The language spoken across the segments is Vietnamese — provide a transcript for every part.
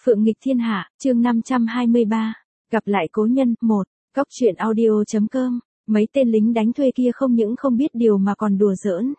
Phượng nghịch thiên hạ, chương 523. Gặp lại cố nhân, 1. Cóc truyện audio.com. Mấy tên lính đánh thuê kia không những không biết điều mà còn đùa giỡn.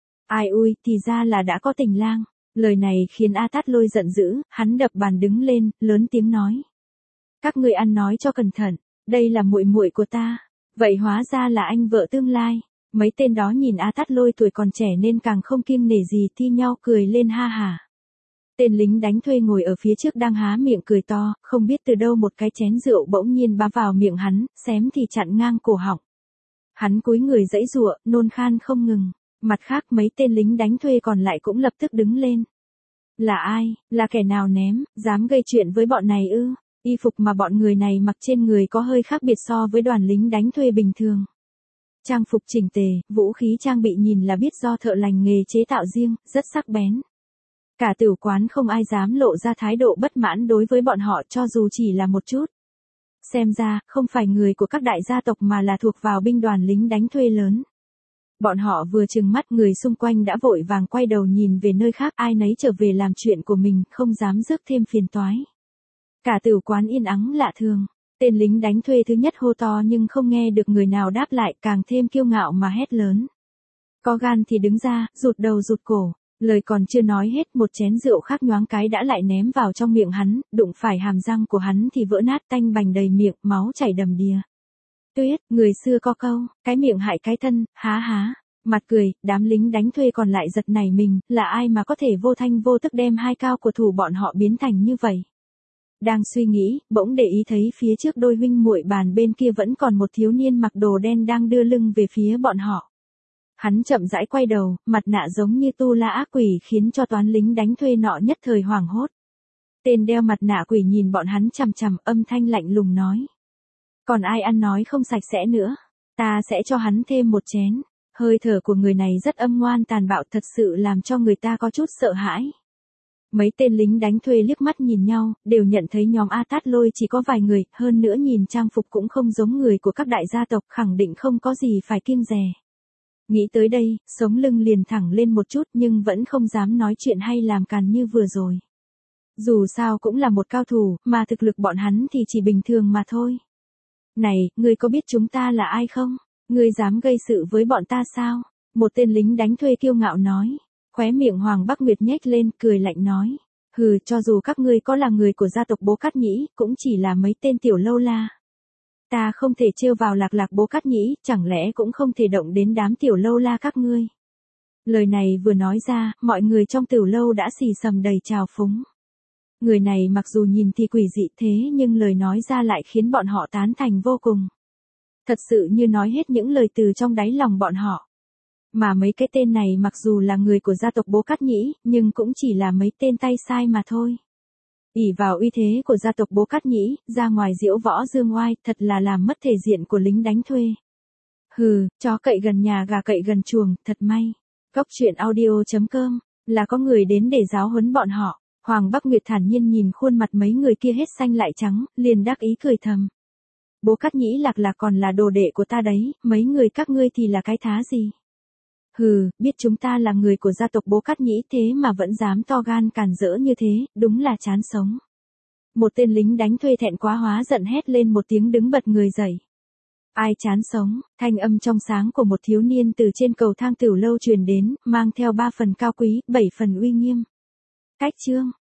Ai ui, thì ra là đã có tình lang. Lời này khiến A Tát Lôi giận dữ, hắn đập bàn đứng lên, lớn tiếng nói. Các ngươi ăn nói cho cẩn thận, đây là muội muội của ta. Vậy hóa ra là anh vợ tương lai. Mấy tên đó nhìn A Tát Lôi tuổi còn trẻ nên càng không kiêng nể gì, thi nhau cười lên ha hả. Tên lính đánh thuê ngồi ở phía trước đang há miệng cười to, không biết từ đâu một cái chén rượu bỗng nhiên bám vào miệng hắn, xém thì chặn ngang cổ họng. Hắn cúi người giãy giụa, nôn khan không ngừng. Mặt khác mấy tên lính đánh thuê còn lại cũng lập tức đứng lên. Là ai, là kẻ nào ném, dám gây chuyện với bọn này ư? Y phục mà bọn người này mặc trên người có hơi khác biệt so với đoàn lính đánh thuê bình thường. Trang phục chỉnh tề, vũ khí trang bị nhìn là biết do thợ lành nghề chế tạo riêng, rất sắc bén. Cả tử quán không ai dám lộ ra thái độ bất mãn đối với bọn họ cho dù chỉ là một chút. Xem ra, không phải người của các đại gia tộc mà là thuộc vào binh đoàn lính đánh thuê lớn. Bọn họ vừa trừng mắt, người xung quanh đã vội vàng quay đầu nhìn về nơi khác, ai nấy trở về làm chuyện của mình, không dám rước thêm phiền toái. Cả tử quán yên ắng lạ thường. Tên lính đánh thuê thứ nhất hô to nhưng không nghe được người nào đáp lại, càng thêm kiêu ngạo mà hét lớn. Có gan thì đứng ra, rụt đầu rụt cổ. Lời còn chưa nói hết, một chén rượu khác nhoáng cái đã lại ném vào trong miệng hắn, đụng phải hàm răng của hắn thì vỡ nát, tanh bành đầy miệng, máu chảy đầm đìa. Tuyết, người xưa có câu, cái miệng hại cái thân, há há. Mặt cười, đám lính đánh thuê còn lại giật nảy mình, là ai mà có thể vô thanh vô tức đem hai cao của thủ bọn họ biến thành như vậy. Đang suy nghĩ, bỗng để ý thấy phía trước đôi huynh muội bàn bên kia vẫn còn một thiếu niên mặc đồ đen đang đưa lưng về phía bọn họ. Hắn chậm rãi quay đầu, mặt nạ giống như tu la ác quỷ khiến cho toán lính đánh thuê nọ nhất thời hoảng hốt. Tên đeo mặt nạ quỷ nhìn bọn hắn chằm chằm, âm thanh lạnh lùng nói. Còn ai ăn nói không sạch sẽ nữa, ta sẽ cho hắn thêm một chén. Hơi thở của người này rất âm ngoan tàn bạo, thật sự làm cho người ta có chút sợ hãi. Mấy tên lính đánh thuê liếc mắt nhìn nhau, đều nhận thấy nhóm A Tát Lôi chỉ có vài người, hơn nữa nhìn trang phục cũng không giống người của các đại gia tộc, khẳng định không có gì phải kiêng dè. Nghĩ tới đây, sống lưng liền thẳng lên một chút nhưng vẫn không dám nói chuyện hay làm càn như vừa rồi. Dù sao cũng là một cao thủ, mà thực lực bọn hắn thì chỉ bình thường mà thôi. Này, ngươi có biết chúng ta là ai không? Ngươi dám gây sự với bọn ta sao? Một tên lính đánh thuê kiêu ngạo nói. Khóe miệng Hoàng Bắc Nguyệt nhếch lên, cười lạnh nói. Hừ, cho dù các ngươi có là người của gia tộc Bố Cát Nhĩ, cũng chỉ là mấy tên tiểu lâu la. Ta không thể trêu vào lạc Bố Cát Nhĩ, chẳng lẽ cũng không thể động đến đám tiểu lâu la các ngươi. Lời này vừa nói ra, mọi người trong tiểu lâu đã xì xầm đầy trào phúng. Người này mặc dù nhìn thì quỷ dị thế nhưng lời nói ra lại khiến bọn họ tán thành vô cùng. Thật sự như nói hết những lời từ trong đáy lòng bọn họ. Mà mấy cái tên này mặc dù là người của gia tộc Bố Cát Nhĩ, nhưng cũng chỉ là mấy tên tay sai mà thôi. Ỷ vào uy thế của gia tộc Bố Cát Nhĩ, ra ngoài diễu võ dương oai, thật là làm mất thể diện của lính đánh thuê. Hừ, chó cậy gần nhà gà cậy gần chuồng, thật may. Cóc truyện audio.com, là có người đến để giáo huấn bọn họ. Hoàng Bắc Nguyệt thản nhiên nhìn khuôn mặt mấy người kia hết xanh lại trắng, liền đắc ý cười thầm. Bố Cát Nhĩ lạc còn là đồ đệ của ta đấy, mấy người các ngươi thì là cái thá gì? Hừ, biết chúng ta là người của gia tộc Bố Cát Nhĩ thế mà vẫn dám to gan càn rỡ như thế, đúng là chán sống. Một tên lính đánh thuê thẹn quá hóa giận hét lên một tiếng đứng bật người dậy. Ai chán sống, thanh âm trong sáng của một thiếu niên từ trên cầu thang tiểu lâu truyền đến, mang theo 3 phần cao quý, 7 phần uy nghiêm. Cách chương,